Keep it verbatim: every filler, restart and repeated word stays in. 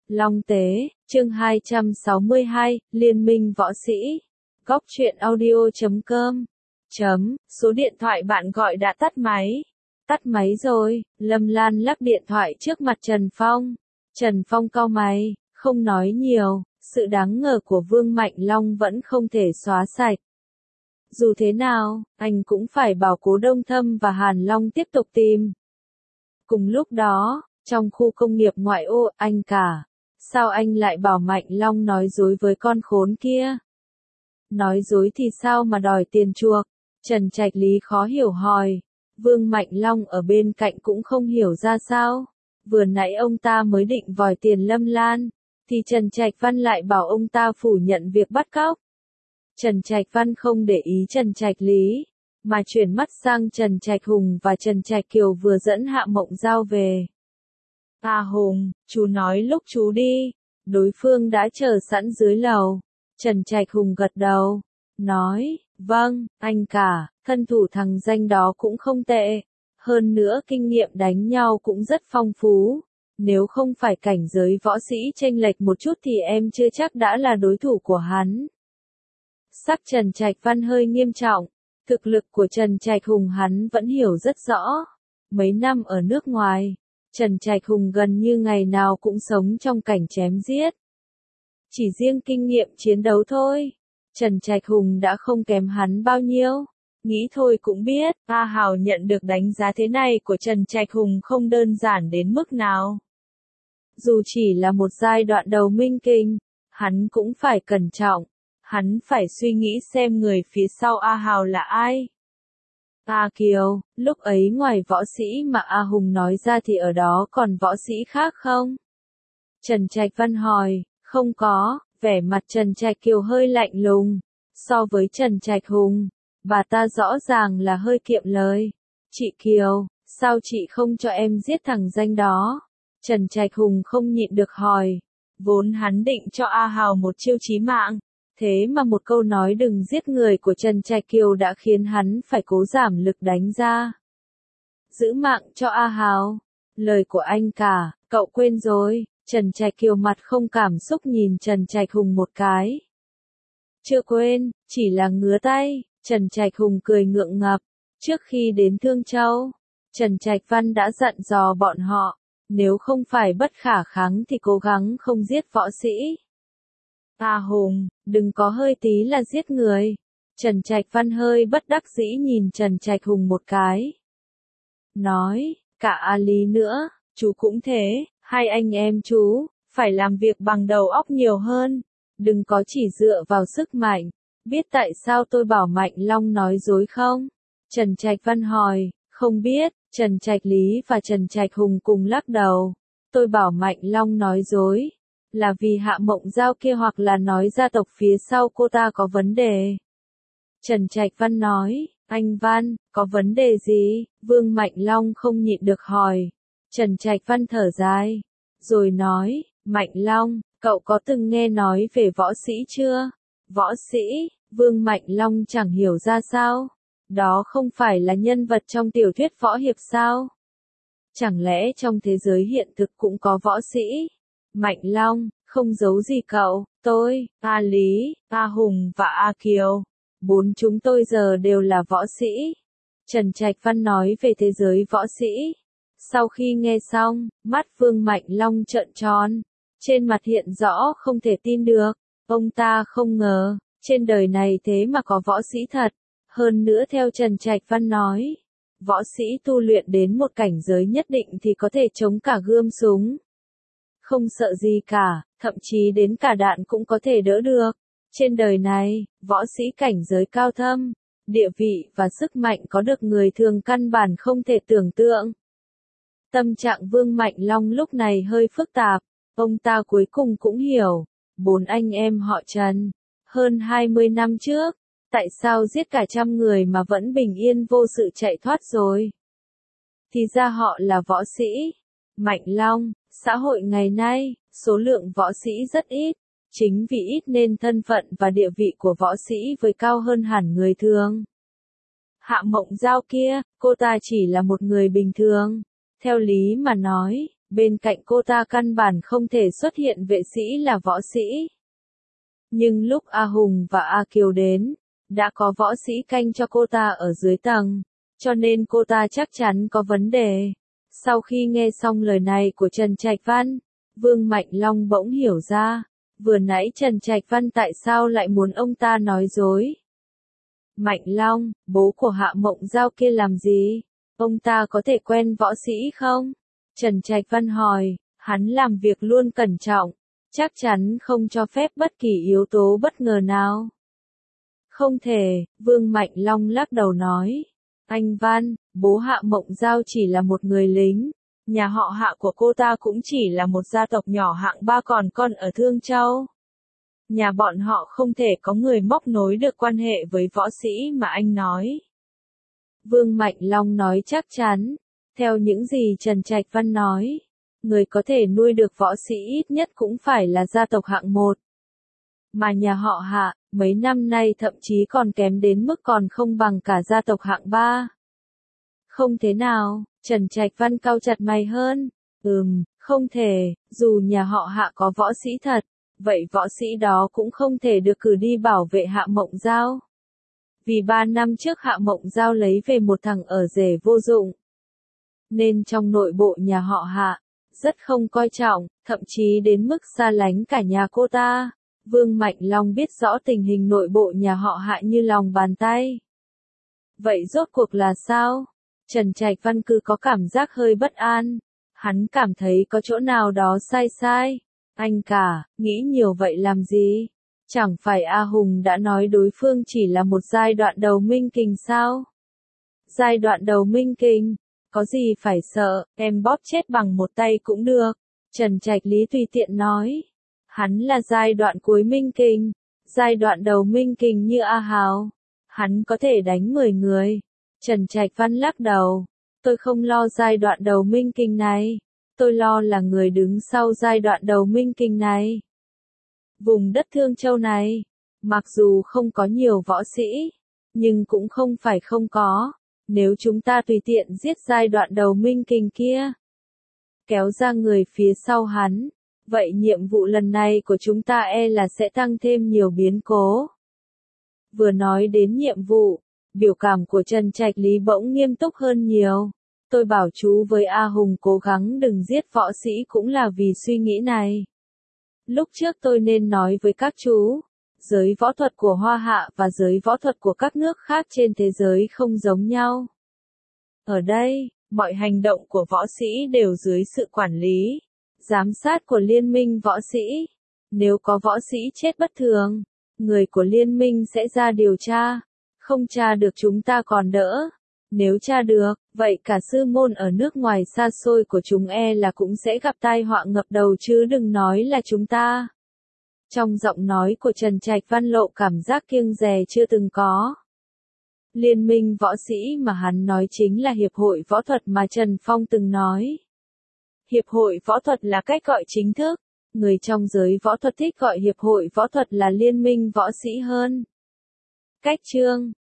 Long Tế, chương hai trăm sáu mươi hai, Liên minh võ sĩ. Góc truyện audio chấm com. Chấm, số điện thoại bạn gọi đã tắt máy. Tắt máy rồi, Lâm Lan lắc điện thoại trước mặt Trần Phong. Trần Phong cau mày, không nói nhiều, sự đáng ngờ của Vương Mạnh Long vẫn không thể xóa sạch. Dù thế nào, anh cũng phải bảo Cố Đông Thâm và Hàn Long tiếp tục tìm. Cùng lúc đó, trong khu công nghiệp ngoại ô, anh cả. Sao anh lại bảo Mạnh Long nói dối với con khốn kia? Nói dối thì sao mà đòi tiền chuộc? Trần Trạch Lý khó hiểu hỏi. Vương Mạnh Long ở bên cạnh cũng không hiểu ra sao. Vừa nãy ông ta mới định vòi tiền Lâm Lan, thì Trần Trạch Văn lại bảo ông ta phủ nhận việc bắt cóc. Trần Trạch Văn không để ý Trần Trạch Lý, mà chuyển mắt sang Trần Trạch Hùng và Trần Trạch Kiều vừa dẫn Hạ Mộng Giao về. À Hùng, chú nói lúc chú đi, đối phương đã chờ sẵn dưới lầu. Trần Trạch Hùng gật đầu, nói, vâng, anh cả, thân thủ thằng danh đó cũng không tệ. Hơn nữa kinh nghiệm đánh nhau cũng rất phong phú. Nếu không phải cảnh giới võ sĩ chênh lệch một chút thì em chưa chắc đã là đối thủ của hắn. Sắc Trần Trạch Văn hơi nghiêm trọng. Thực lực của Trần Trạch Hùng hắn vẫn hiểu rất rõ. Mấy năm ở nước ngoài, Trần Trạch Hùng gần như ngày nào cũng sống trong cảnh chém giết. Chỉ riêng kinh nghiệm chiến đấu thôi, Trần Trạch Hùng đã không kém hắn bao nhiêu. Nghĩ thôi cũng biết, A Hào nhận được đánh giá thế này của Trần Trạch Hùng không đơn giản đến mức nào. Dù chỉ là một giai đoạn đầu minh kinh, hắn cũng phải cẩn trọng. Hắn phải suy nghĩ xem người phía sau A Hào là ai. A Kiều, lúc ấy ngoài võ sĩ mà A Hùng nói ra thì ở đó còn võ sĩ khác không? Trần Trạch Văn hỏi, không có, vẻ mặt Trần Trạch Kiều hơi lạnh lùng. So với Trần Trạch Hùng, bà ta rõ ràng là hơi kiệm lời. Chị Kiều, sao chị không cho em giết thằng danh đó? Trần Trạch Hùng không nhịn được hỏi. Vốn hắn định cho A Hào một chiêu chí mạng. Thế mà một câu nói đừng giết người của Trần Trạch Kiều đã khiến hắn phải cố giảm lực đánh ra. Giữ mạng cho A Hào. Lời của anh cả, cậu quên rồi. Trần Trạch Kiều mặt không cảm xúc nhìn Trần Trạch Hùng một cái. Chưa quên, chỉ là ngứa tay. Trần Trạch Hùng cười ngượng ngập. Trước khi đến Thương Châu, Trần Trạch Văn đã dặn dò bọn họ. Nếu không phải bất khả kháng thì cố gắng không giết võ sĩ. À Hùng, đừng có hơi tí là giết người. Trần Trạch Văn hơi bất đắc dĩ nhìn Trần Trạch Hùng một cái. Nói, cả A Lý nữa, chú cũng thế, hai anh em chú, phải làm việc bằng đầu óc nhiều hơn. Đừng có chỉ dựa vào sức mạnh. Biết tại sao tôi bảo Mạnh Long nói dối không? Trần Trạch Văn hỏi, không biết. Trần Trạch Lý và Trần Trạch Hùng cùng lắc đầu. Tôi bảo Mạnh Long nói dối. Là vì Hạ Mộng Giao kia hoặc là nói gia tộc phía sau cô ta có vấn đề. Trần Trạch Văn nói, anh Văn, có vấn đề gì? Vương Mạnh Long không nhịn được hỏi. Trần Trạch Văn thở dài, rồi nói, Mạnh Long, cậu có từng nghe nói về võ sĩ chưa? Võ sĩ, Vương Mạnh Long chẳng hiểu ra sao. Đó không phải là nhân vật trong tiểu thuyết võ hiệp sao? Chẳng lẽ trong thế giới hiện thực cũng có võ sĩ? Mạnh Long, không giấu gì cậu, tôi, A Lý, A Hùng và A Kiều. Bốn chúng tôi giờ đều là võ sĩ. Trần Trạch Văn nói về thế giới võ sĩ. Sau khi nghe xong, mắt Vương Mạnh Long trợn tròn. Trên mặt hiện rõ không thể tin được. Ông ta không ngờ, trên đời này thế mà có võ sĩ thật. Hơn nữa theo Trần Trạch Văn nói, võ sĩ tu luyện đến một cảnh giới nhất định thì có thể chống cả gươm súng. Không sợ gì cả, thậm chí đến cả đạn cũng có thể đỡ được. Trên đời này, võ sĩ cảnh giới cao thâm, địa vị và sức mạnh có được người thường căn bản không thể tưởng tượng. Tâm trạng Vương Mạnh Long lúc này hơi phức tạp, ông ta cuối cùng cũng hiểu, bốn anh em họ Trần, hơn hai mươi năm trước, tại sao giết cả trăm người mà vẫn bình yên vô sự chạy thoát rồi. Thì ra họ là võ sĩ. Mạnh Long, xã hội ngày nay, số lượng võ sĩ rất ít, chính vì ít nên thân phận và địa vị của võ sĩ với cao hơn hẳn người thường. Hạ Mộng Giao kia, cô ta chỉ là một người bình thường. Theo lý mà nói, Bên cạnh cô ta căn bản không thể xuất hiện vệ sĩ là võ sĩ. Nhưng lúc A Hùng và A Kiều đến, đã có võ sĩ canh cho cô ta ở dưới tầng, cho nên cô ta chắc chắn có vấn đề. Sau khi nghe xong lời này của Trần Trạch Văn, Vương Mạnh Long bỗng hiểu ra, vừa nãy Trần Trạch Văn tại sao lại muốn ông ta nói dối. Mạnh Long, bố của Hạ Mộng Giao kia làm gì? Ông ta có thể quen võ sĩ không? Trần Trạch Văn hỏi, hắn làm việc luôn cẩn trọng, chắc chắn không cho phép bất kỳ yếu tố bất ngờ nào. Không thể, Vương Mạnh Long lắc đầu nói. Anh Văn, bố Hạ Mộng Giao chỉ là một người lính, nhà họ Hạ của cô ta cũng chỉ là một gia tộc nhỏ hạng ba còn con ở Thương Châu. Nhà bọn họ không thể có người móc nối được quan hệ với võ sĩ mà anh nói. Vương Mạnh Long nói chắc chắn, theo những gì Trần Trạch Văn nói, người có thể nuôi được võ sĩ ít nhất cũng phải là gia tộc hạng một. Mà nhà họ Hạ, mấy năm nay thậm chí còn kém đến mức còn không bằng cả gia tộc hạng ba. Không thế nào, Trần Trạch Văn cau chặt mày hơn. Ừm, không thể, dù nhà họ Hạ có võ sĩ thật, vậy võ sĩ đó cũng không thể được cử đi bảo vệ Hạ Mộng Giao. Vì ba năm trước Hạ Mộng Giao lấy về một thằng ở rể vô dụng. Nên trong nội bộ nhà họ Hạ, rất không coi trọng, thậm chí đến mức xa lánh cả nhà cô ta. Vương Mạnh Long biết rõ tình hình nội bộ nhà họ Hạ như lòng bàn tay. Vậy rốt cuộc là sao? Trần Trạch Văn cứ có cảm giác hơi bất an. Hắn cảm thấy có chỗ nào đó sai sai. Anh cả, nghĩ nhiều vậy làm gì? Chẳng phải A Hùng đã nói đối phương chỉ là một giai đoạn đầu minh kình sao? Giai đoạn đầu minh kình, có gì phải sợ, em bóp chết bằng một tay cũng được. Trần Trạch Lý tùy tiện nói. Hắn là giai đoạn cuối minh kình, giai đoạn đầu minh kình như A Hào. Hắn có thể đánh mười người. Trần Trạch Văn lắc đầu. Tôi không lo giai đoạn đầu minh kình này. Tôi lo là người đứng sau giai đoạn đầu minh kình này. Vùng đất Thương Châu này, mặc dù không có nhiều võ sĩ, nhưng cũng không phải không có. Nếu chúng ta tùy tiện giết giai đoạn đầu minh kình kia, kéo ra người phía sau hắn, vậy nhiệm vụ lần này của chúng ta e là sẽ tăng thêm nhiều biến cố. Vừa nói đến nhiệm vụ, biểu cảm của Trần Trạch Lý bỗng nghiêm túc hơn nhiều. Tôi bảo chú với A Hùng cố gắng đừng giết võ sĩ cũng là vì suy nghĩ này. Lúc trước tôi nên nói với các chú, giới võ thuật của Hoa Hạ và giới võ thuật của các nước khác trên thế giới không giống nhau. Ở đây, mọi hành động của võ sĩ đều dưới sự quản lý, giám sát của liên minh võ sĩ. Nếu có võ sĩ chết bất thường, người của liên minh sẽ ra điều tra. Không tra được chúng ta còn đỡ. Nếu tra được, vậy cả sư môn ở nước ngoài xa xôi của chúng e là cũng sẽ gặp tai họa ngập đầu chứ đừng nói là chúng ta. Trong giọng nói của Trần Trạch Văn lộ cảm giác kiêng dè chưa từng có. Liên minh võ sĩ mà hắn nói chính là Hiệp hội Võ thuật mà Trần Phong từng nói. Hiệp hội Võ thuật là cách gọi chính thức. Người trong giới võ thuật thích gọi Hiệp hội Võ thuật là Liên minh võ sĩ hơn. Cách chương